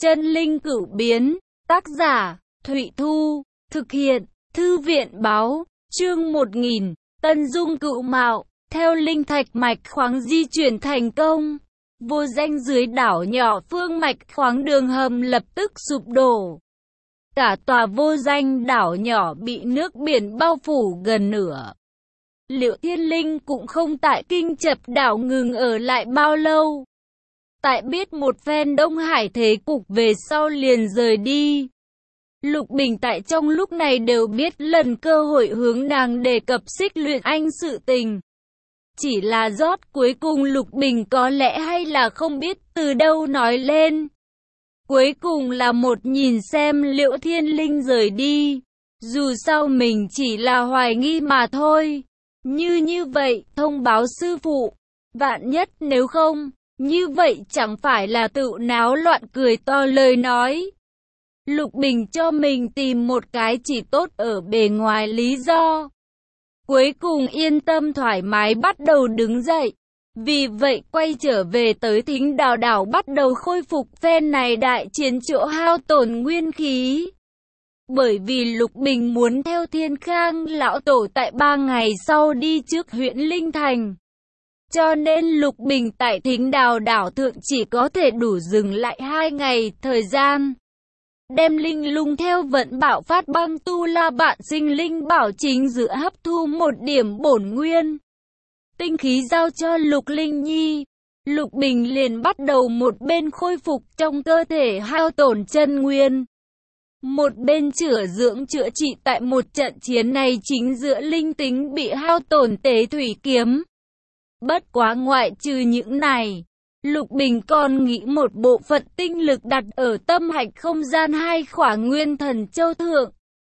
Chân linh cửu biến, tác giả, Thụy Thu, thực hiện, Thư viện báo, chương 1000, Tân Dung Cựu Mạo, theo linh thạch mạch khoáng di chuyển thành công. Vô danh dưới đảo nhỏ phương mạch khoáng đường hầm lập tức sụp đổ. Cả tòa vô danh đảo nhỏ bị nước biển bao phủ gần nửa. Liệu Thiên Linh cũng không tại Kinh Chập đảo ngừng ở lại bao lâu. Tại biết một phen Đông Hải thế cục về sau liền rời đi. Lục Bình tại trong lúc này đều biết lần cơ hội hướng nàng đề cập Xích Luyện Anh sự tình. Chỉ là rót cuối cùng Lục Bình có lẽ hay là không biết từ đâu nói lên. Cuối cùng là một nhìn xem Liễu Thiên Linh rời đi. Dù sao mình chỉ là hoài nghi mà thôi. Như vậy, thông báo sư phụ. Vạn nhất nếu không, như vậy chẳng phải là tự náo loạn cười to lời nói. Lục Bình cho mình tìm một cái chỉ tốt ở bề ngoài lý do. Cuối cùng yên tâm thoải mái bắt đầu đứng dậy. Vì vậy quay trở về tới Thính Đào đảo bắt đầu khôi phục phen này đại chiến chỗ hao tổn nguyên khí. Bởi vì Lục Bình muốn theo Thiên Khang lão tổ tại 3 ngày sau đi trước huyện Linh Thành. Cho nên Lục Bình tại Thính Đào đảo thượng chỉ có thể đủ dừng lại 2 ngày thời gian. Đem linh lung theo vận bạo phát băng tu la bạn sinh linh bảo chính giữa hấp thu một điểm bổn nguyên. Tinh khí giao cho Lục Linh Nhi. Lục Bình liền bắt đầu một bên khôi phục trong cơ thể hao tổn chân nguyên. Một bên chữa dưỡng chữa trị tại một trận chiến này chính giữa linh tính bị hao tổn tế thủy kiếm. Bất quá ngoại trừ những này, Lục Bình còn nghĩ một bộ phận tinh lực đặt ở tâm hạch không gian 2 khỏa nguyên thần châu thượng.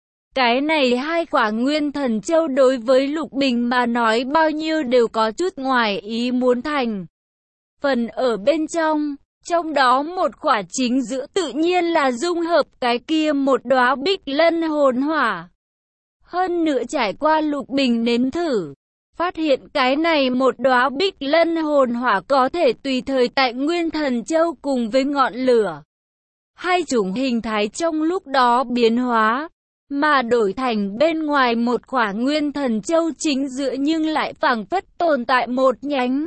Cái này 2 khỏa nguyên thần châu đối với Lục Bình mà nói bao nhiêu đều có chút ngoài ý muốn thành. Phần ở bên trong đó một khỏa chính giữa tự nhiên là dung hợp cái kia một đóa bích lân hồn hỏa. Hơn nữa trải qua Lục Bình nếm thử, phát hiện cái này một đóa bích lân hồn hỏa có thể tùy thời tại nguyên thần châu cùng với ngọn lửa. Hai chủng hình thái trong lúc đó biến hóa, mà đổi thành bên ngoài một khỏa nguyên thần châu chính giữa nhưng lại phảng phất tồn tại một nhánh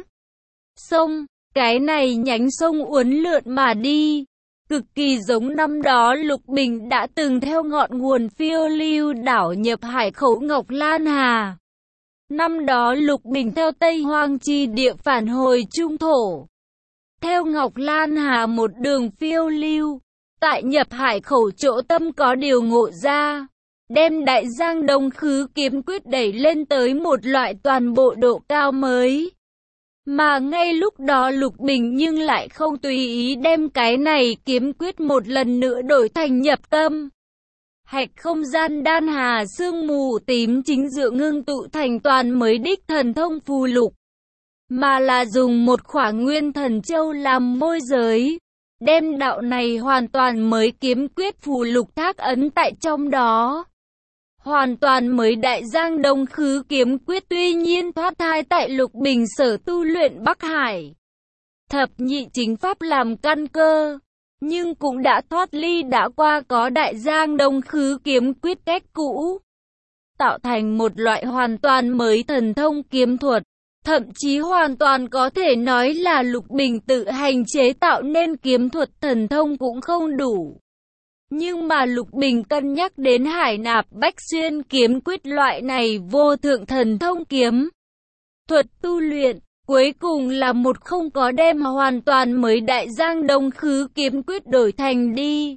sông. Cái này nhánh sông uốn lượn mà đi, cực kỳ giống năm đó Lục Bình đã từng theo ngọn nguồn phiêu lưu đảo nhập hải khẩu Ngọc Lan Hà. Năm đó Lục Bình theo Tây Hoang chi địa phản hồi trung thổ. Theo Ngọc Lan Hà một đường phiêu lưu, tại nhập hải khẩu chỗ tâm có điều ngộ ra, đem Đại Giang Đông Khứ kiếm quyết đẩy lên tới một loại toàn bộ độ cao mới. Mà ngay lúc đó Lục Bình nhưng lại không tùy ý đem cái này kiếm quyết một lần nữa đổi thành nhập tâm. Hạch không gian đan hà sương mù tím chính giữa ngưng tụ thành toàn mới đích thần thông phù lục. Mà là dùng một khỏa nguyên thần châu làm môi giới. Đem đạo này hoàn toàn mới kiếm quyết phù lục thác ấn tại trong đó. Hoàn toàn mới Đại Giang Đông Khứ kiếm quyết tuy nhiên thoát thai tại Lục Bình sở tu luyện Bắc Hải. Thập nhị chính pháp làm căn cơ. Nhưng cũng đã thoát ly đã qua có Đại Giang Đông Khứ kiếm quyết cách cũ. Tạo thành một loại hoàn toàn mới thần thông kiếm thuật. Thậm chí hoàn toàn có thể nói là Lục Bình tự hành chế tạo nên kiếm thuật thần thông cũng không đủ. Nhưng mà Lục Bình cân nhắc đến Hải Nạp Bách Xuyên kiếm quyết loại này vô thượng thần thông kiếm thuật tu luyện. Cuối cùng là một không có đem hoàn toàn mới Đại Giang Đông Khứ kiếm quyết đổi thành đi.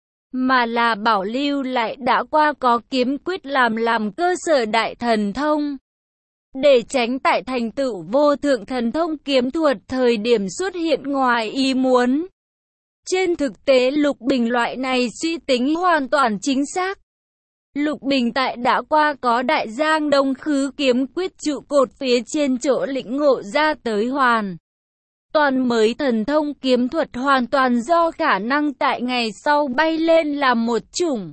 Mà là bảo lưu lại đã qua có kiếm quyết làm cơ sở đại thần thông. Để tránh tại thành tựu vô thượng thần thông kiếm thuật thời điểm xuất hiện ngoài ý muốn. Trên thực tế Lục Bình loại này suy tính hoàn toàn chính xác. Lục Bình tại đã qua có Đại Giang Đông Khứ kiếm quyết trụ cột phía trên chỗ lĩnh ngộ ra tới hoàn toàn mới thần thông kiếm thuật hoàn toàn do khả năng tại ngày sau bay lên làm một chủng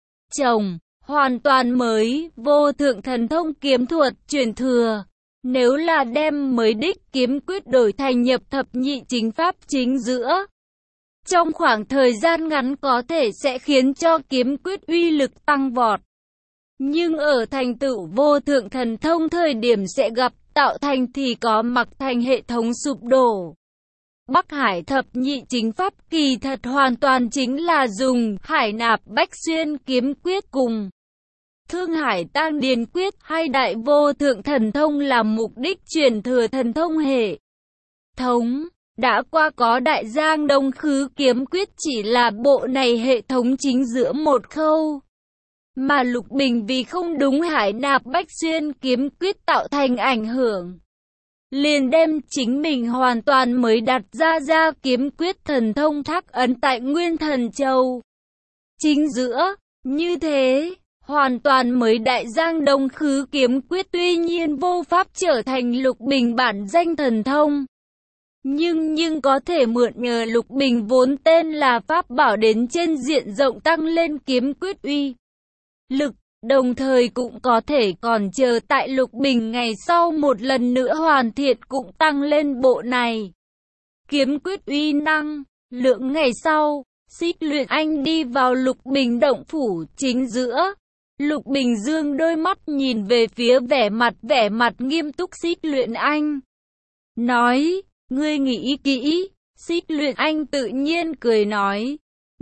hoàn toàn mới vô thượng thần thông kiếm thuật truyền thừa. Nếu là đem mới đích kiếm quyết đổi thành nhập thập nhị chính pháp chính giữa, trong khoảng thời gian ngắn có thể sẽ khiến cho kiếm quyết uy lực tăng vọt. Nhưng ở thành tựu vô thượng thần thông thời điểm sẽ gặp tạo thành thì có mặc thành hệ thống sụp đổ. Bắc Hải thập nhị chính pháp kỳ thật hoàn toàn chính là dùng Hải Nạp Bách Xuyên kiếm quyết cùng Thương Hải Tang Điền quyết hay đại vô thượng thần thông làm mục đích truyền thừa thần thông hệ thống. Đã qua có đại giang đông khứ kiếm quyết chỉ là bộ này hệ thống chính giữa một khâu. Mà Lục Bình vì không đúng Hải Nạp Bách Xuyên kiếm quyết tạo thành ảnh hưởng, liền đem chính mình hoàn toàn mới đặt ra kiếm quyết thần thông thác ấn tại Nguyên Thần Châu chính giữa. Như thế, hoàn toàn mới đại giang đông khứ kiếm quyết tuy nhiên vô pháp trở thành Lục Bình bản danh thần thông. Nhưng có thể mượn nhờ Lục Bình vốn tên là pháp bảo đến trên diện rộng tăng lên kiếm quyết uy lực, đồng thời cũng có thể còn chờ tại Lục Bình ngày sau một lần nữa hoàn thiện cũng tăng lên bộ này kiếm quyết uy năng. Lượng ngày sau, Xích Luyện Anh đi vào Lục Bình động phủ chính giữa. Lục Bình dương đôi mắt nhìn về phía vẻ mặt nghiêm túc Xích Luyện Anh, nói: "Ngươi nghĩ kỹ." Xích Luyện Anh tự nhiên cười nói: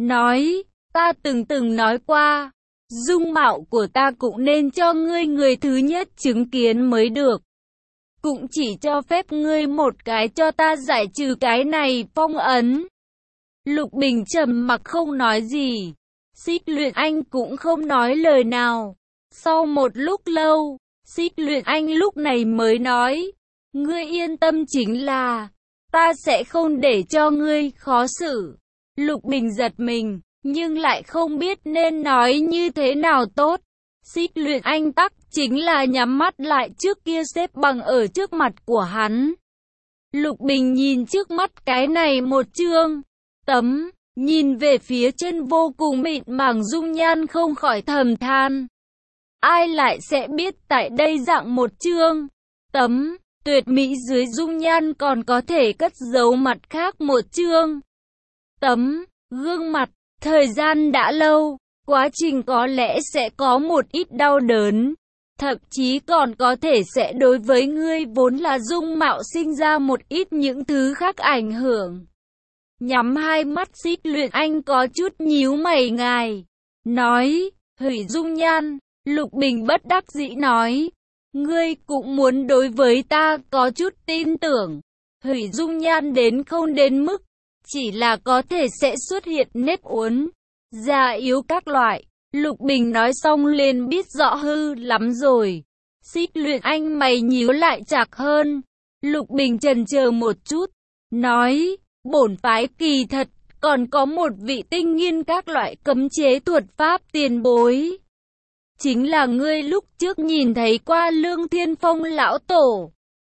"Ta từng nói qua, dung mạo của ta cũng nên cho ngươi người thứ nhất chứng kiến mới được. Cũng chỉ cho phép ngươi một cái cho ta giải trừ cái này phong ấn." Lục Bình trầm mặc không nói gì. Xích Luyện Anh cũng không nói lời nào. Sau một lúc lâu, Xích Luyện Anh lúc này mới nói: "Ngươi yên tâm, chính là ta sẽ không để cho ngươi khó xử." Lục Bình giật mình, nhưng lại không biết nên nói như thế nào tốt. Xích Luyện Anh tắc chính là nhắm mắt lại trước kia xếp bằng ở trước mặt của hắn. Lục Bình nhìn trước mắt cái này một chương tấm, nhìn về phía chân vô cùng mịn màng dung nhan không khỏi thầm than. Ai lại sẽ biết tại đây dạng một chương tấm tuyệt mỹ dưới dung nhan còn có thể cất giấu mặt khác một chương tấm gương mặt. Thời gian đã lâu, quá trình có lẽ sẽ có một ít đau đớn, thậm chí còn có thể sẽ đối với ngươi vốn là dung mạo sinh ra một ít những thứ khác ảnh hưởng. Nhắm hai mắt, Xích Luyện Anh có chút nhíu mày ngài, nói: "Hủy dung nhan." Lục Bình bất đắc dĩ nói: "Ngươi cũng muốn đối với ta có chút tin tưởng. Hủy dung nhan đến không đến mức, chỉ là có thể sẽ xuất hiện nếp uốn, già yếu các loại." Lục Bình nói xong liền biết rõ hư lắm rồi. Xích Luyện Anh mày nhíu lại chặt hơn. Lục Bình chần chờ một chút, nói: "Bổn phái kỳ thật còn có một vị tinh nghiên các loại cấm chế thuật pháp tiền bối. Chính là ngươi lúc trước nhìn thấy qua Lương Thiên Phong lão tổ.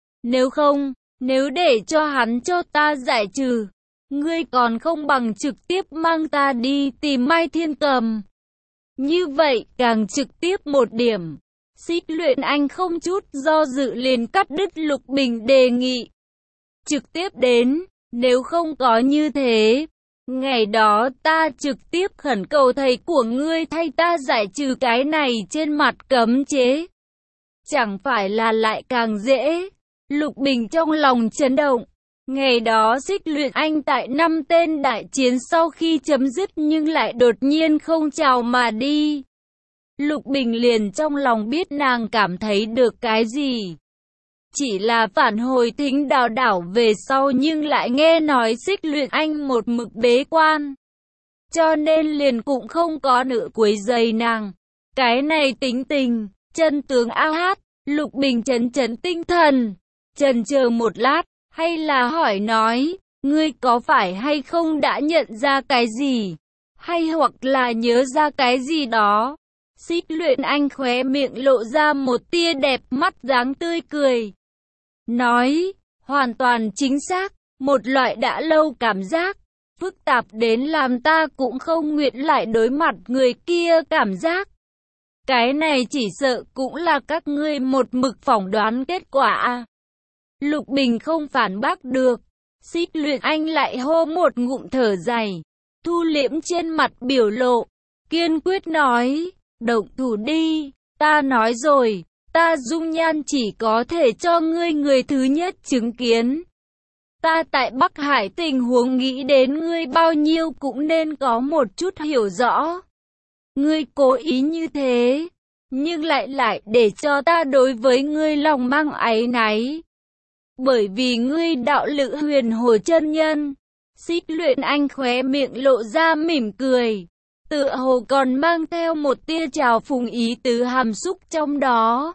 Nếu để cho hắn cho ta giải trừ, ngươi còn không bằng trực tiếp mang ta đi tìm Mai Thiên Cầm. Như vậy càng trực tiếp một điểm." Xích Luyện Anh không chút do dự liền cắt đứt Lục Bình đề nghị. "Trực tiếp đến, nếu không có như thế, ngày đó ta trực tiếp khẩn cầu thầy của ngươi thay ta giải trừ cái này trên mặt cấm chế. Chẳng phải là lại càng dễ?" Lục Bình trong lòng chấn động. Ngày đó Xích Luyện Anh tại 5 tên đại chiến sau khi chấm dứt nhưng lại đột nhiên không chào mà đi. Lục Bình liền trong lòng biết nàng cảm thấy được cái gì. Chỉ là phản hồi thính đảo về sau nhưng lại nghe nói Xích Luyện Anh một mực bế quan. Cho nên liền cũng không có nữa quấy rầy nàng. Cái này tính tình, chân tướng ao hát. Lục Bình chấn tinh thần, chần chờ một lát, hay là hỏi nói: "Ngươi có phải hay không đã nhận ra cái gì? Hay hoặc là nhớ ra cái gì đó?" Xích Luyện Anh khóe miệng lộ ra một tia đẹp mắt dáng tươi cười, nói: "Hoàn toàn chính xác, một loại đã lâu cảm giác, phức tạp đến làm ta cũng không nguyện lại đối mặt người kia cảm giác. Cái này chỉ sợ cũng là các ngươi một mực phỏng đoán kết quả à?" Lục Bình không phản bác được, Xích Luyện Anh lại hô một ngụm thở dài, thu liễm trên mặt biểu lộ, kiên quyết nói, động thủ đi, ta nói rồi, ta dung nhan chỉ có thể cho ngươi người thứ nhất chứng kiến. Ta tại Bắc Hải tình huống nghĩ đến ngươi bao nhiêu cũng nên có một chút hiểu rõ. Ngươi cố ý như thế, nhưng lại để cho ta đối với ngươi lòng mang áy náy. Bởi vì ngươi đạo lữ Huyền Hồ chân nhân. Xích Luyện Anh khóe miệng lộ ra mỉm cười, tựa hồ còn mang theo một tia trào phúng ý tứ hàm xúc trong đó.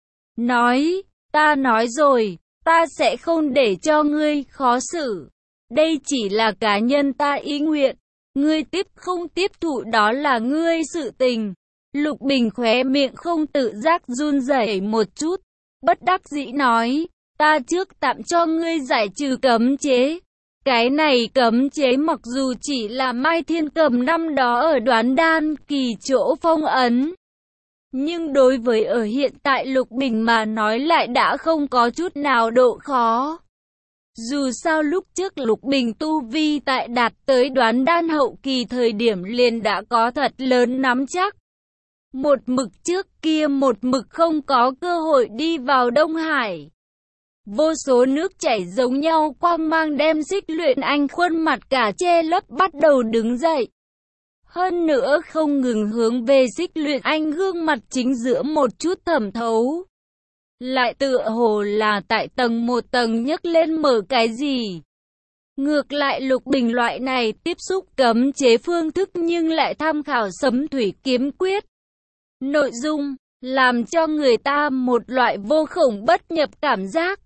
Nói, ta nói rồi, ta sẽ không để cho ngươi khó xử. Đây chỉ là cá nhân ta ý nguyện, ngươi tiếp không tiếp thụ đó là ngươi sự tình. Lục Bình khóe miệng không tự giác run rẩy một chút, bất đắc dĩ nói, ta trước tạm cho ngươi giải trừ cấm chế. Cái này cấm chế mặc dù chỉ là Mai Thiên Cầm năm đó ở Đoán Đan Kỳ chỗ phong ấn, nhưng đối với ở hiện tại Lục Bình mà nói lại đã không có chút nào độ khó. Dù sao lúc trước Lục Bình tu vi tại đạt tới Đoán Đan hậu kỳ thời điểm liền đã có thật lớn nắm chắc. Một mực trước kia một mực không có cơ hội đi vào Đông Hải. Vô số nước chảy giống nhau quang mang đem Xích Luyện Anh khuôn mặt cả che lấp bắt đầu đứng dậy. Hơn nữa không ngừng hướng về Xích Luyện Anh gương mặt chính giữa một chút thẩm thấu. Lại tựa hồ là tại tầng một tầng nhấc lên mở cái gì. Ngược lại Lục Bình loại này tiếp xúc cấm chế phương thức nhưng lại tham khảo Sấm Thủy Kiếm Quyết. Nội dung, làm cho người ta một loại vô khổng bất nhập cảm giác.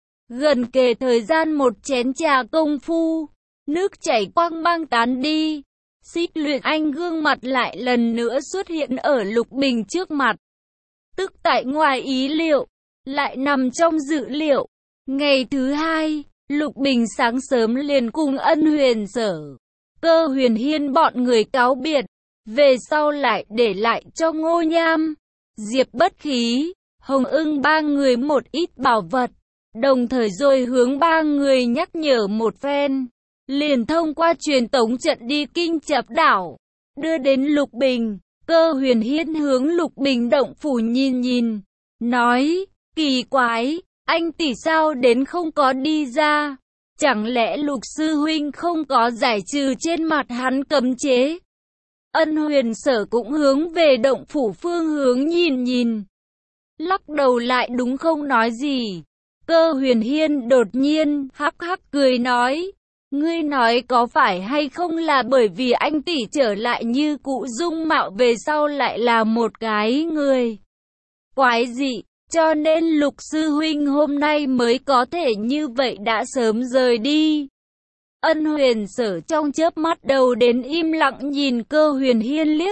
Gần kề thời gian một chén trà công phu, nước chảy quang mang tán đi. Xích Luyện Anh gương mặt lại lần nữa xuất hiện ở Lục Bình trước mặt. Tức tại ngoài ý liệu, lại nằm trong dự liệu. Ngày thứ hai, Lục Bình sáng sớm liền cùng Ân Huyền Sở, Cơ Huyền Hiên bọn người cáo biệt. Về sau lại để lại cho Ngô Nham, Diệp Bất Khí, Hồng Ưng ba người một ít bảo vật. Đồng thời rồi hướng ba người nhắc nhở một phen, liền thông qua truyền tống trận đi Kinh Chập Đảo, đưa đến Lục Bình. Cơ Huyền Hiên hướng Lục Bình động phủ nhìn nhìn, nói, kỳ quái, anh tỷ sao đến không có đi ra, chẳng lẽ Lục sư huynh không có giải trừ trên mặt hắn cấm chế. Ân Huyền Sở cũng hướng về động phủ phương hướng nhìn nhìn, lắc đầu lại đúng không nói gì. Cơ Huyền Hiên đột nhiên hắc hắc cười nói, ngươi nói có phải hay không là bởi vì anh tỷ trở lại như cũ dung mạo về sau lại là một cái người quái dị, cho nên Lục sư huynh hôm nay mới có thể như vậy đã sớm rời đi. Ân Huyền Sở trong chớp mắt đầu đến im lặng nhìn Cơ Huyền Hiên liếc,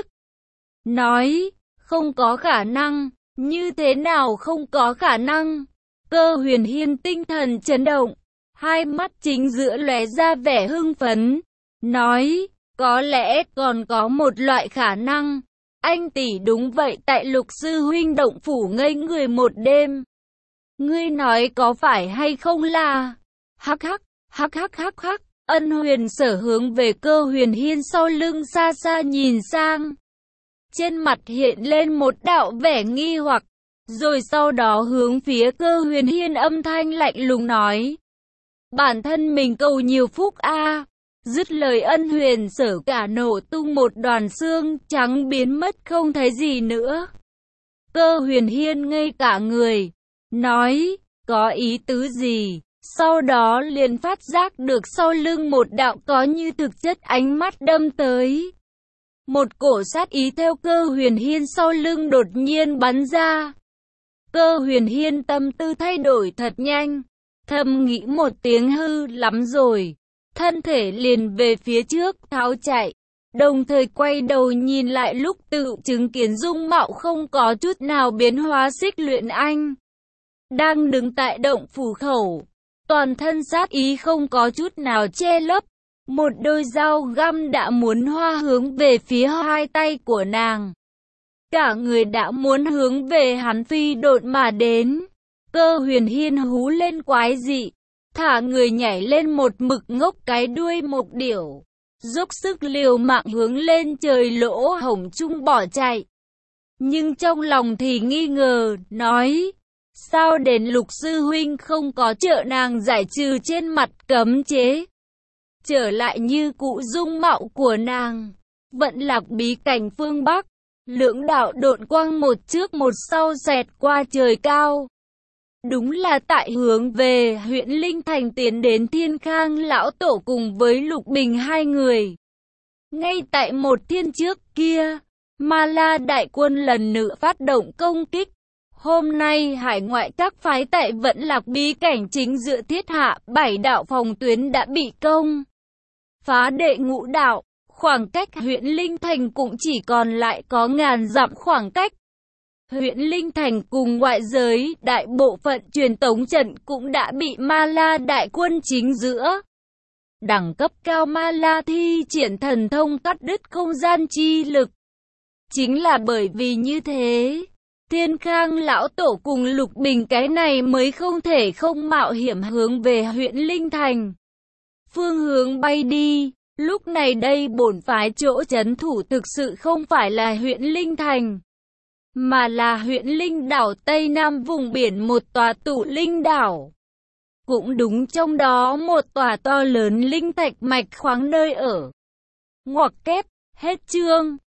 nói, không có khả năng, như thế nào không có khả năng. Cơ Huyền Hiên tinh thần chấn động, hai mắt chính giữa lóe ra vẻ hưng phấn, nói, có lẽ còn có một loại khả năng, anh tỷ đúng vậy tại Lục sư huynh động phủ ngây người một đêm. Ngươi nói có phải hay không là? Hắc hắc, hắc hắc hắc hắc. Ân Huyền Sở hướng về Cơ Huyền Hiên sau lưng xa xa nhìn sang, trên mặt hiện lên một đạo vẻ nghi hoặc. Rồi sau đó hướng phía Cơ Huyền Hiên âm thanh lạnh lùng nói, bản thân mình cầu nhiều phúc a. Dứt lời Ân Huyền Sở cả nổ tung một đoàn xương trắng biến mất không thấy gì nữa. Cơ Huyền Hiên ngây cả người, nói, có ý tứ gì? Sau đó liền phát giác được sau lưng một đạo có như thực chất ánh mắt đâm tới. Một cổ sát ý theo Cơ Huyền Hiên sau lưng đột nhiên bắn ra. Cơ Huyền Hiên tâm tư thay đổi thật nhanh, thầm nghĩ một tiếng hư lắm rồi, thân thể liền về phía trước tháo chạy, đồng thời quay đầu nhìn lại lúc tự chứng kiến dung mạo không có chút nào biến hóa Xích Luyện Anh đang đứng tại động phủ khẩu, toàn thân sát ý không có chút nào che lấp, một đôi dao găm đã muốn hoa hướng về phía hai tay của nàng. Cả người đã muốn hướng về hắn phi độn mà đến. Cơ Huyền Hiên hú lên quái dị, thả người nhảy lên một mực ngốc cái đuôi mộc điểu, dốc sức liều mạng hướng lên trời lỗ hổng chung bỏ chạy. Nhưng trong lòng thì nghi ngờ, nói, sao đến Lục sư huynh không có trợ nàng giải trừ trên mặt cấm chế, trở lại như cũ dung mạo của nàng. Vận Lạc bí cảnh phương Bắc, lưỡng đạo độn quang một trước một sau xẹt qua trời cao. Đúng là tại hướng về huyện Linh Thành tiến đến Thiên Khang lão tổ cùng với Lục Bình hai người. Ngay tại một thiên trước kia, Ma La đại quân lần nữa phát động công kích. Hôm nay hải ngoại các phái tại Vận Lạc bí cảnh chính giữa thiết hạ 7 đạo phòng tuyến đã bị công phá đệ ngũ đạo. Khoảng cách huyện Linh Thành cũng chỉ còn lại có ngàn dặm khoảng cách. Huyện Linh Thành cùng ngoại giới, đại bộ phận truyền tống trận cũng đã bị Ma La đại quân chính giữa. Đẳng cấp cao Ma La thi triển thần thông cắt đứt không gian chi lực. Chính là bởi vì như thế, Thiên Khang lão tổ cùng Lục Bình cái này mới không thể không mạo hiểm hướng về huyện Linh Thành. Phương hướng bay đi. Lúc này đây bổn phái chỗ trấn thủ thực sự không phải là huyện Linh Thành, mà là huyện Linh đảo Tây Nam vùng biển một tòa tụ linh đảo. Cũng đúng trong đó một tòa to lớn linh thạch mạch khoáng nơi ở. Ngoặc kép, hết chương.